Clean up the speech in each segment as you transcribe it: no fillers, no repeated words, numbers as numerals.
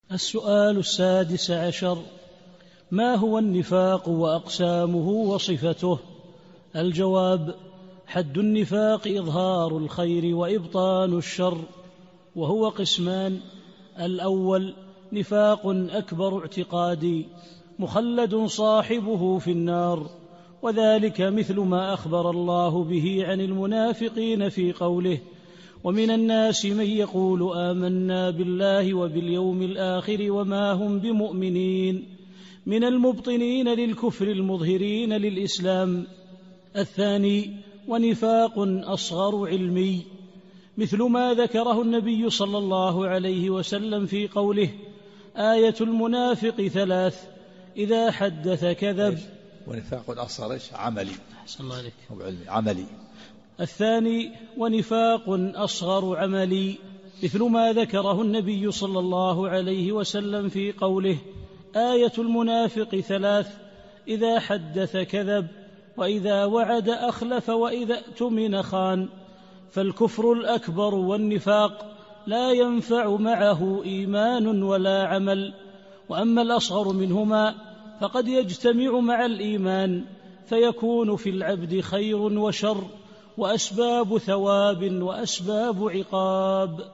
السؤال 16. ما هو النفاق وأقسامه وصفته؟ الجواب: حد النفاق إظهار الخير وإبطان الشر، وهو قسمان: الأول نفاق أكبر اعتقادي مخلد صاحبه في النار، وذلك مثل ما أخبر الله به عن المنافقين في قوله: ومن الناس من يقول آمنا بالله وباليوم الآخر وما هم بمؤمنين، من المبطنين للكفر المظهرين للإسلام. الثاني ونفاق أصغر علمي، مثل ما ذكره النبي صلى الله عليه وسلم في قوله: آية المنافق 3: إذا حدث كذب. ونفاق أصغر عملي. أحسن الله عليك. عملي. الثاني ونفاق أصغر عملي، مثل ما ذكره النبي صلى الله عليه وسلم في قوله: آية المنافق 3: إذا حدث كذب، وإذا وعد أخلف، وإذا اؤتمن خان. فالكفر الأكبر والنفاق لا ينفع معه إيمان ولا عمل، وأما الأصغر منهما فقد يجتمع مع الإيمان، فيكون في العبد خير وشر، وأسباب ثواب وأسباب عقاب.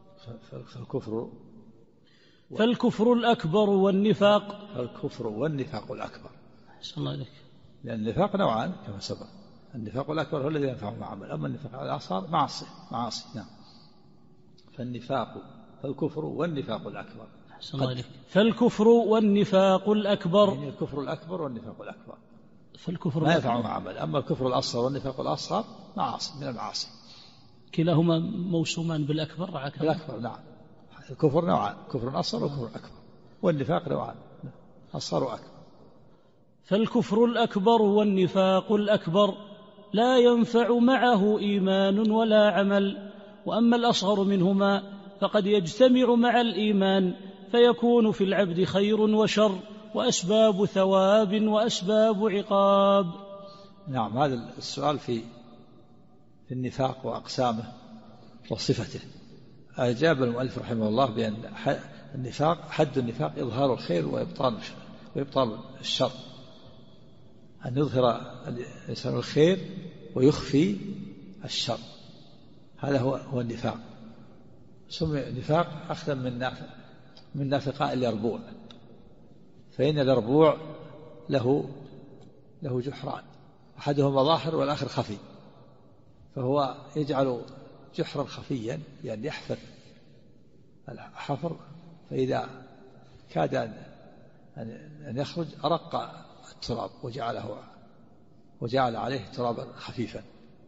فالكفر الأكبر والنفاق. الكفر والنفاق الأكبر. أحسن الله عليك. لأن النفاق نوعان كما سبق، النفاق الأكبر هو الذي ينفع مع عمل، أما النفاق الأصغر معاصي. نعم. فالكفر والنفاق الأكبر. أحسن الله عليك. فالكفر والنفاق الأكبر، يعني الكفر الأكبر والنفاق الأكبر. فالكفر ما ينفع مع عمل، أما الكفر الأصغر والنفاق الأصغر معاصي من المعاصي، كلاهما موسومان بالأكبر. بالأكبر نعم. الكفر نوعان: كفر أصغر وكفر أكبر، والنفاق نوعان: أصغر وأكبر. فالكفر الأكبر والنفاق الأكبر لا ينفع معه إيمان ولا عمل، وأما الأصغر منهما فقد يجتمع مع الإيمان، فيكون في العبد خير وشر، وأسباب ثواب وأسباب عقاب. نعم. هذا السؤال في النفاق وأقسامه وصفته. أجاب المؤلف رحمه الله بأن حد النفاق إظهار الخير وإبطال الشر، أن يظهر الإنسان الخير ويخفي الشر، هذا هو النفاق. سمي النفاق أخذا من نافقاء اليربوع، فإن اليربوع له جحران، أحدهما ظاهر والآخر خفي، فهو يجعل جحرا خفيا يعني يحفر الحفر، فإذا كاد أن يخرج أرق التراب وجعل عليه ترابا خفيفا،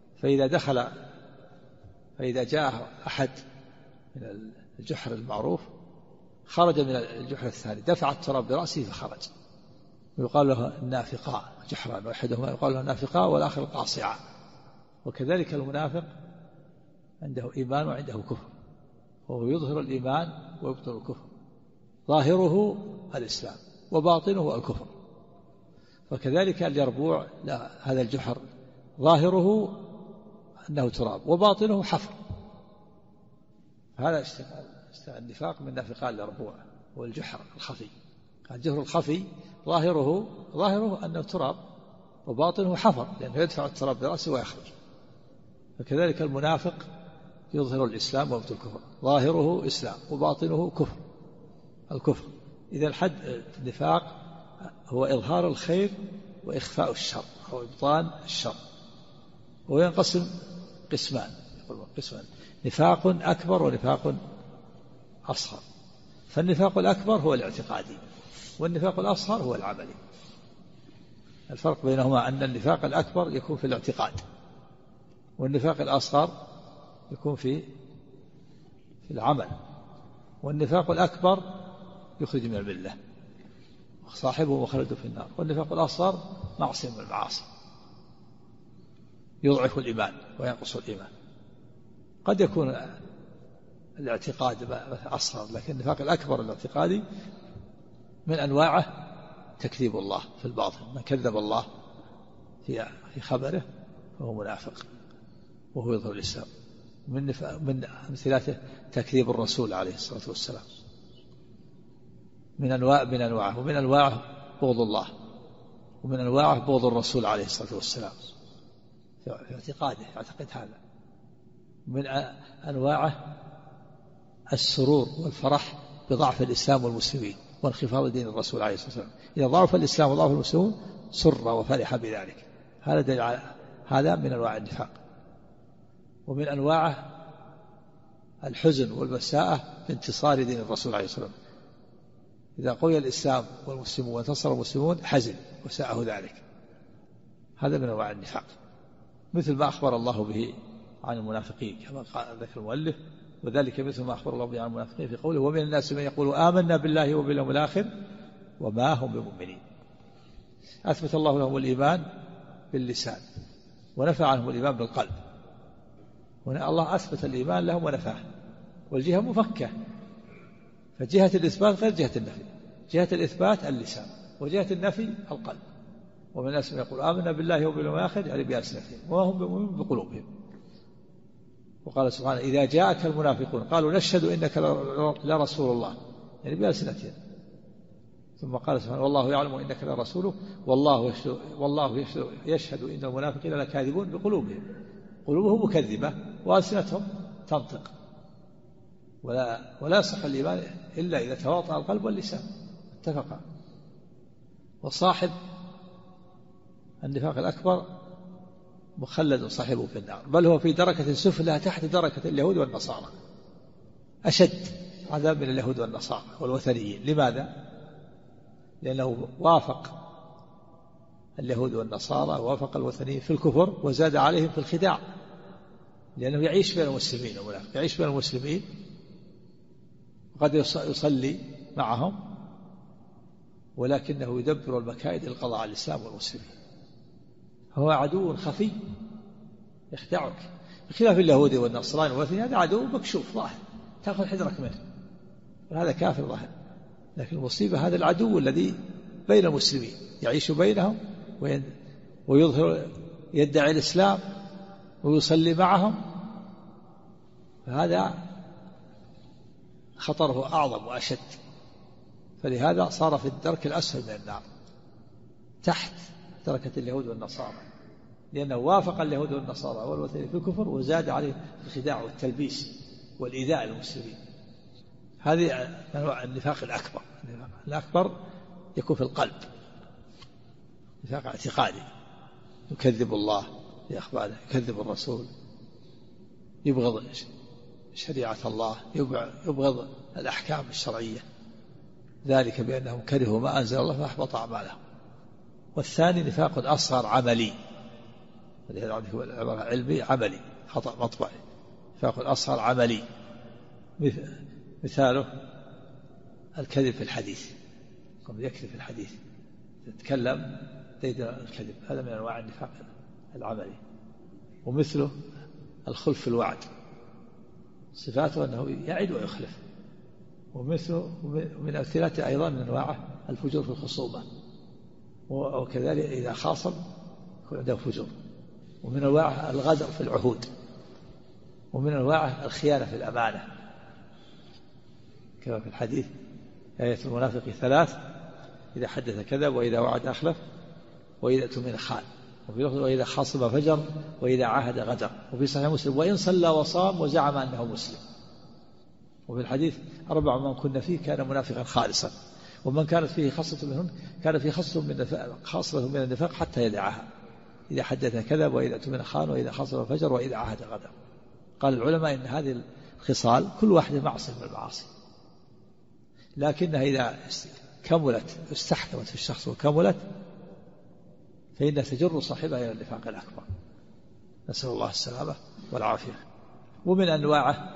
فإذا جاء أحد من الجحر المعروف خرج من الجحر الثاني، دفع التراب برأسه فخرج، ويقال له النافقاء جحران، واحدهما يقال له النافقاء والآخر القاصعاء. وكذلك المنافق عنده إيمان وعنده كفر، وهو يظهر الإيمان ويبطل الكفر، ظاهره الإسلام وباطنه الكفر. وكذلك اليربوع لا، هذا الجحر ظاهره أنه تراب وباطنه حفر. هذا النفاق من نافقاء اليربوع والجحر الخفي. الجحر الخفي ظاهره أنه تراب وباطنه حفر، لأنه يدفع التراب برأسه ويخرج. فكذلك المنافق يظهر الإسلام ويبطل الكفر، ظاهره إسلام وباطنه الكفر. إذا الحد النفاق هو إظهار الخير وإخفاء الشر أو إبطان الشر، وينقسم قسمان: نفاق أكبر ونفاق أصغر. فالنفاق الأكبر هو الاعتقادي، والنفاق الأصغر هو العملي. الفرق بينهما أن النفاق الأكبر يكون في الاعتقاد، والنفاق الأصغر يكون في العمل. والنفاق الأكبر يخرج من الملة صاحبه مخلد في النار، والنفاق الأصغر معصية من المعاصي يضعف الإيمان وينقص الإيمان. قد يكون الاعتقاد أصغر، لكن النفاق الأكبر الاعتقادي من أنواعه تكذيب الله في الباطن، من كذب الله في خبره فهو منافق وهو يظهر الإسلام. من أمثلته تكذيب الرسول عليه الصلاة والسلام، من أنواعه. ومن أنواعه بغض الله، ومن أنواعه بغض الرسول عليه الصلاة والسلام في اعتقاده، يعتقد هذا. من أنواعه السرور والفرح بضعف الإسلام والمسلمين وانخفاض دين الرسول عليه الصلاة والسلام. إذا ضعف الإسلام وضعف المسلمون سر وفرح بذلك. هذا دليل على هذا من أنواع النفاق. ومن أنواعه الحزن والبساءة في انتصار دين الرسول عليه الصلاة والسلام. إذا قوي الإسلام والمسلمون وانتصر المسلمون حزن وساءه ذلك. هذا من أنواع النفاق، مثل ما أخبر الله به عن المنافقين كما ذكر المؤلف، وذلك مثل ما أخبر الله به عن المنافقين في قوله: ومن الناس من يقول آمنا بالله وباليوم الآخر وما هم بمؤمنين. أثبت الله لهم الإيمان باللسان ونفى عنهم الإيمان بالقلب. هنا الله أثبت الإيمان لهم ونفاه، والجهة مفكة، فجهة الإثبات غير جهة النفي. جهة الإثبات اللسان، وجهة النفي القلب. ومن الناس من يقول آمنا بالله وباليوم الآخر يعني بألسنتهم وما هم بمؤمنين بقلوبهم. وقال سبحانه: إذا جاءك المنافقون قالوا نشهد إنك لرسول الله، يعني بألسنتهم. ثم قال سبحانه: والله يعلم إنك لرسوله والله يشهد إن المنافقين لكاذبون بقلوبهم. قلوبهم مكذبة وألسنتهم تنطق. ولا يصح الإيمان إلا إذا تواطأ القلب واللسان اتفقا. وصاحب النفاق الأكبر مخلد صاحبه في النار، بل هو في دركة سفلى تحت دركة اليهود والنصارى، أشد عذاب من اليهود والنصارى والوثنيين. لماذا؟ لأنه وافق اليهود والنصارى ووافق الوثنيين في الكفر وزاد عليهم في الخداع، لأنه يعيش بين المسلمين ومنافق، يعيش بين المسلمين وقد يصلي معهم، ولكنه يدبر المكائد للقضاء على الإسلام والمسلمين. هو عدو خفي يخدعك، بخلاف اليهود والنصراني والوثنيين هذا عدو مكشوف ظاهر تأخذ حذرك منه، وهذا كافر ظاهر. لكن المصيبة هذا العدو الذي بين المسلمين يعيش بينهم ويظهر يدعي الإسلام ويصلي معهم، فهذا خطره أعظم وأشد. فلهذا صار في الدرك الأسفل من النار تحت دركة اليهود والنصارى، لأنه وافق اليهود والنصارى والوثنيين في الكفر وزاد عليه الخداع والتلبيس والإيذاء للمسلمين. هذه أنواع النفاق الأكبر. الأكبر يكون في القلب، نفاق اعتقادي، يكذب الله في أخباره، يكذب الرسول، يبغض شريعة الله، يبغض الأحكام الشرعية، ذلك بأنهم كرهوا ما أنزل الله فأحبط أعمالهم. والثاني نفاق أصغر عملي، ولهذا عنده العبارة علمي عملي خطأ مطبعي. نفاق أصغر عملي مثاله الكذب في الحديث، يكذب في الحديث، يتكلم زيد الكذب، هذا من أنواع النفاق العملي. ومثله الخلف في الوعد، صفاته أنه يعد ويخلف. ومثله من أمثلته أيضا من أنواعه الفجور في الخصومة، وكذلك إذا خاصم يكون عنده فجور. ومن أنواعه الغدر في العهود، ومن أنواعه الخيانة في الأمانة، كما في الحديث: آية المنافق ثلاث: إذا حدث كذب، وإذا وعد أخلف، وإذا اؤتمن خان، وفي لفظ: وإذا خاصم فجر، وإذا عاهد غدر. وفي صحيح مسلم: وإن صلى وصام وزعم أنه مسلم. وفي الحديث: أربع من كن فيه كان منافقا خالصا، ومن كانت فيه خاصة منهن كان فيه خاصة من النفاق حتى يدعها: إذا حدث كذب، وإذا اؤتمن خان، وإذا خاصم فجر، وإذا عاهد غدر. قال العلماء إن هذه الخصال كل واحدة معصية من المعاصي، لكنها إذا كملت استحكمت في الشخص وكملت فإنها تجر صاحبها إلى النفاق الأكبر، نسأل الله السلامة والعافية. ومن أنواع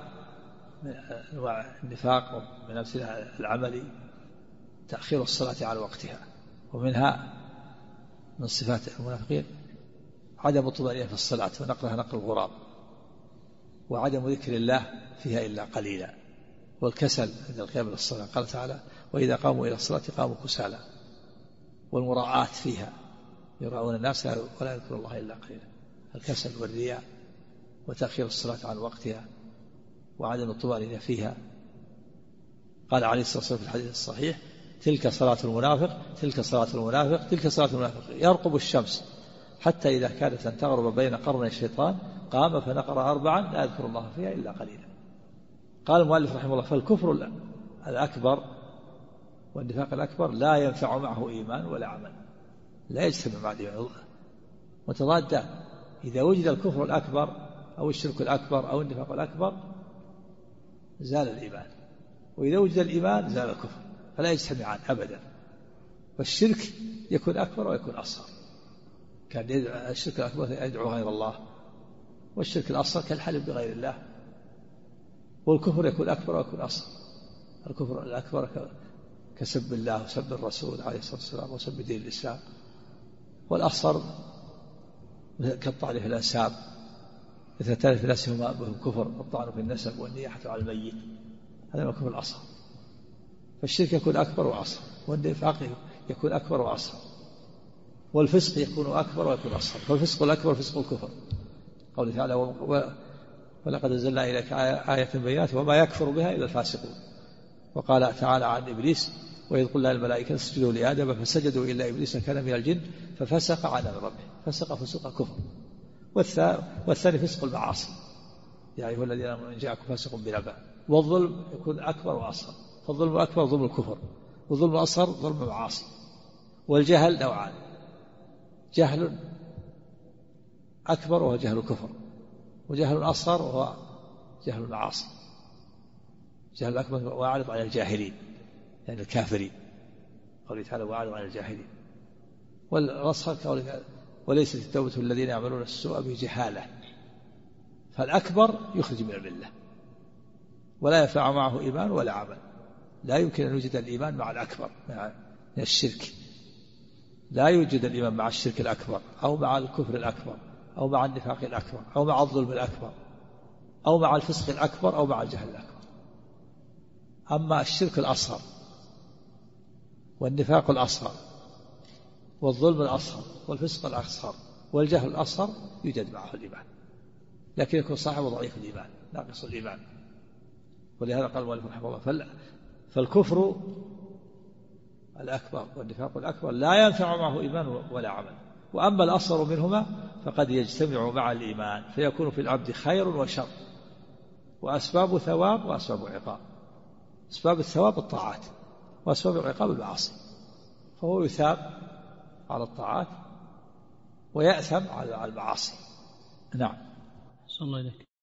النفاق ومن أمثلة العملي تأخير الصلاة على وقتها، ومنها من صفات المنافقين عدم الطمأنينة في الصلاة ونقلها نقل الغراب، وعدم ذكر الله فيها إلا قليلا، والكسل عند القيام إلى الصلاة. قال تعالى: وإذا قاموا إلى الصلاة قاموا كسالى. والمراءات فيها، يراؤون الناس ولا يذكرون الله إلا قليلا. الكسل والرياء وتأخير الصلاة عن وقتها وعدم الطمأنينة فيها. قال عليه الصلاة والسلام في الحديث الصحيح: تلك صلاة المنافق تلك صلاة المنافق تلك صلاة المنافق يرقب الشمس حتى إذا كادت أن تغرب بين قرني الشيطان قام فنقر 4 لا يذكر الله فيها إلا قليلا. قال المؤلف رحمه الله فالكفر الأكبر والنفاق الأكبر لا ينفع معه إيمان ولا عمل، لا يجتمع مع الإيمان، متضادان. إذا وجد الكفر الأكبر أو الشرك الأكبر أو النفاق الأكبر زال الإيمان، وإذا وجد الإيمان زال الكفر، فلا يجتمعان أبدا. والشرك يكون أكبر ويكون أصغر، كان الشرك الأكبر يدعو غير الله، والشرك الأصغر كالحلف بغير الله. والكفر يكون أكبر ويكون أصغر، الكفر الأكبر كسب الله وسب الرسول عليه الصلاة والسلام وسب دين الإسلام، والأصغر كالطعن في الأنساب، مثل ثالث الناس بهم كفر، الطعن في النسب والنياحة على الميت، هذا هو الكفر الأصغر. فالشرك يكون أكبر وأصغر، والنفاق يكون أكبر وأصغر، والفسق يكون أكبر ويكون أصغر. فالفسق الأكبر فسق الكفر، قوله تعالى ولقد أنزلنا إليك آية بينات وما يكفر بها إلا الفاسقون. وقال تعالى عن إبليس وإذ قلنا للملائكة اسجدوا لآدم فسجدوا إلا إبليس كان من الجن ففسق عن أمر ربه، فسق فسق كفر. والثاني فسق المعاصي، يا أيها الذين آمنوا إن جاءكم فاسق بنبأ. والظلم يكون أكبر وأصغر، فالظلم الأكبر ظلم الكفر، والظلم الأصغر ظلم المعاصي. والجهل نوعان، جهل أكبر وهو جهل الكفر، وجهل أصغر وهو جهل المعاصي. جهل الأكبر وأعرض عن الجاهلين يعني الكافرين، قوله تعالى وأعرض عن الجاهلين. والأصغر قوله وليست التوبة الذين يعملون السوء بجهالة. فالأكبر يخرج من الملة ولا ينفع معه إيمان ولا عمل، لا يمكن أن يوجد الإيمان مع الأكبر مع الشرك، لا يوجد الإيمان مع الشرك الأكبر أو مع الكفر الأكبر أو مع النفاق الأكبر أو مع الظلم الأكبر أو مع الفسق الأكبر أو مع الجهل الأكبر. أما الشرك الأصغر والنفاق الأصغر والظلم الأصغر والفسق الأصغر والجهل الأصغر يوجد معه الإيمان، لكن يكون صاحبه ضعيف الإيمان ناقص الإيمان. ولهذا قال المؤلف رحمه الله فالكفر الأكبر والنفاق الأكبر لا ينفع معه إيمان ولا عمل. وأما الأصغر منهما فقد يجتمع مع الإيمان فيكون في العبد خير وشر، وأسباب ثواب وأسباب عقاب. أسباب الثواب الطاعات، وأسباب العقاب المعاصي، فهو يثاب على الطاعات ويأثم على المعاصي. نعم. صلى الله عليك.